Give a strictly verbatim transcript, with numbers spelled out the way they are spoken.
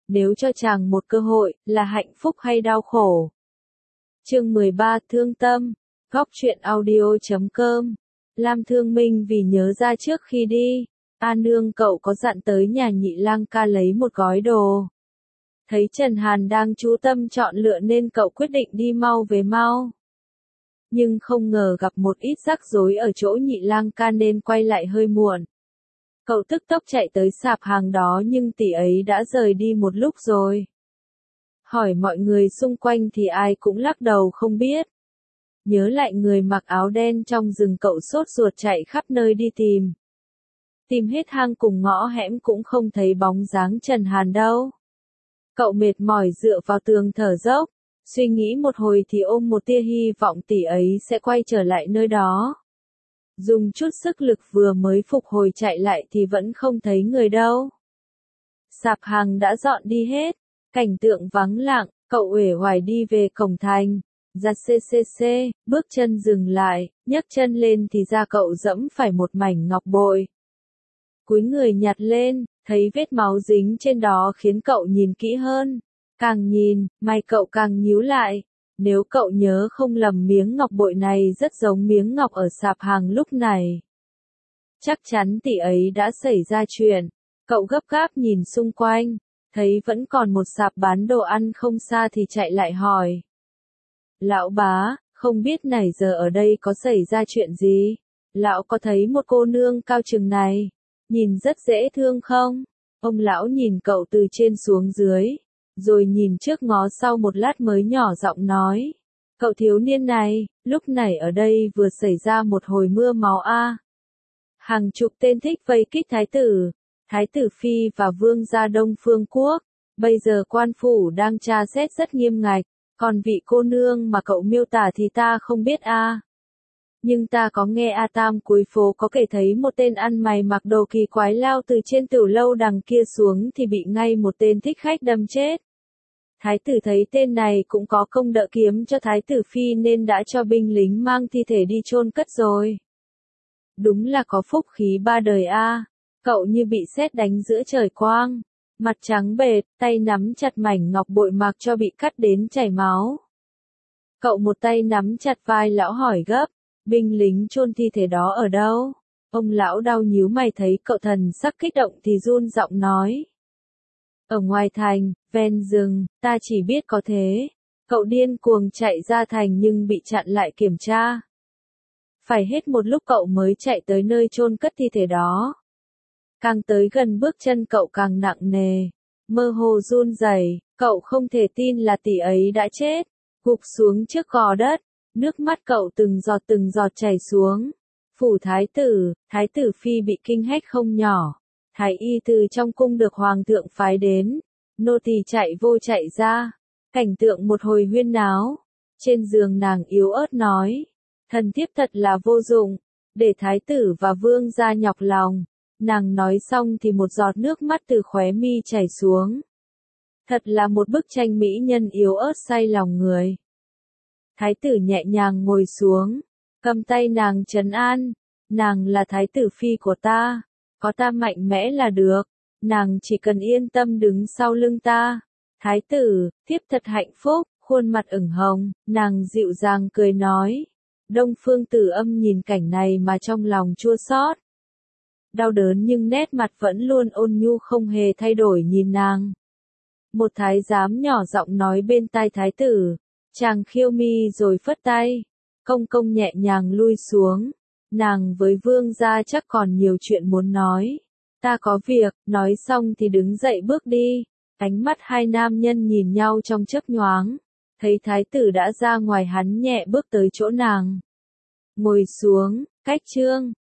nếu cho chàng một cơ hội, là hạnh phúc hay đau khổ? Chương mười ba Thương tâm, góc truyện audio chấm com. Lam Thương Minh vì nhớ ra trước khi đi, A Nương cậu có dặn tới nhà Nhị Lang ca lấy một gói đồ. Thấy Trần Hàn đang chú tâm chọn lựa nên cậu quyết định đi mau về mau. Nhưng không ngờ gặp một ít rắc rối ở chỗ Nhị Lang ca nên quay lại hơi muộn. Cậu tức tốc chạy tới sạp hàng đó nhưng tỷ ấy đã rời đi một lúc rồi. Hỏi mọi người xung quanh thì ai cũng lắc đầu không biết. Nhớ lại người mặc áo đen trong rừng, cậu sốt ruột chạy khắp nơi đi tìm. Tìm hết hang cùng ngõ hẻm cũng không thấy bóng dáng Trần Hàn đâu. Cậu mệt mỏi dựa vào tường thở dốc, suy nghĩ một hồi thì ôm một tia hy vọng tỷ ấy sẽ quay trở lại nơi đó. Dùng chút sức lực vừa mới phục hồi chạy lại thì vẫn không thấy người đâu. Sạp hàng đã dọn đi hết, cảnh tượng vắng lặng, cậu uể oải đi về cổng thành. Ra xê xê xê, bước chân dừng lại, nhấc chân lên thì ra cậu dẫm phải một mảnh ngọc bội. Cúi người nhặt lên, thấy vết máu dính trên đó khiến cậu nhìn kỹ hơn. Càng nhìn, mày cậu càng nhíu lại. Nếu cậu nhớ không lầm miếng ngọc bội này rất giống miếng ngọc ở sạp hàng lúc này. Chắc chắn tỷ ấy đã xảy ra chuyện. Cậu gấp gáp nhìn xung quanh, thấy vẫn còn một sạp bán đồ ăn không xa thì chạy lại hỏi. Lão bá, không biết nãy giờ ở đây có xảy ra chuyện gì? Lão có thấy một cô nương cao chừng này, nhìn rất dễ thương không? Ông lão nhìn cậu từ trên xuống dưới, rồi nhìn trước ngó sau một lát mới nhỏ giọng nói. Cậu thiếu niên này, lúc này ở đây vừa xảy ra một hồi mưa máu a. Hàng chục tên thích vây kích thái tử, thái tử phi và vương gia Đông Phương Quốc. Bây giờ quan phủ đang tra xét rất nghiêm ngặt. Còn vị cô nương mà cậu miêu tả thì ta không biết a. À. Nhưng ta có nghe A Tam cuối phố có kể thấy một tên ăn mày mặc đồ kỳ quái lao từ trên tiểu lâu đằng kia xuống thì bị ngay một tên thích khách đâm chết. Thái tử thấy tên này cũng có công đỡ kiếm cho thái tử phi nên đã cho binh lính mang thi thể đi chôn cất rồi. Đúng là có phúc khí ba đời a. À. Cậu như bị sét đánh giữa trời quang. Mặt trắng bệch, tay nắm chặt mảnh ngọc bội mặc cho bị cắt đến chảy máu. Cậu một tay nắm chặt vai lão hỏi gấp, binh lính chôn thi thể đó ở đâu? Ông lão đau nhíu mày thấy cậu thần sắc kích động thì run giọng nói. Ở ngoài thành, ven rừng, ta chỉ biết có thế. Cậu điên cuồng chạy ra thành nhưng bị chặn lại kiểm tra. Phải hết một lúc cậu mới chạy tới nơi chôn cất thi thể đó. Càng tới gần bước chân cậu càng nặng nề, mơ hồ run rẩy, cậu không thể tin là tỷ ấy đã chết, gục xuống trước gò đất, nước mắt cậu từng giọt từng giọt chảy xuống. Phủ thái tử, thái tử phi bị kinh hách không nhỏ, thái y từ trong cung được hoàng thượng phái đến, nô tỳ chạy vô chạy ra, cảnh tượng một hồi huyên náo. Trên giường nàng yếu ớt nói, thần thiếp thật là vô dụng, để thái tử và vương gia nhọc lòng. Nàng nói xong thì một giọt nước mắt từ khóe mi chảy xuống. Thật là một bức tranh mỹ nhân yếu ớt say lòng người. Thái tử nhẹ nhàng ngồi xuống, cầm tay nàng trấn an. Nàng là thái tử phi của ta, có ta mạnh mẽ là được, nàng chỉ cần yên tâm đứng sau lưng ta. Thái tử, thiếp thật hạnh phúc, khuôn mặt ửng hồng, nàng dịu dàng cười nói. Đông Phương Tử Âm nhìn cảnh này mà trong lòng chua xót. Đau đớn nhưng nét mặt vẫn luôn ôn nhu không hề thay đổi nhìn nàng. Một thái giám nhỏ giọng nói bên tai thái tử, chàng khiêu mi rồi phất tay, công công nhẹ nhàng lui xuống, nàng với vương gia chắc còn nhiều chuyện muốn nói, ta có việc, nói xong thì đứng dậy bước đi, ánh mắt hai nam nhân nhìn nhau trong chớp nhoáng, thấy thái tử đã ra ngoài hắn nhẹ bước tới chỗ nàng. Ngồi xuống, cách chương.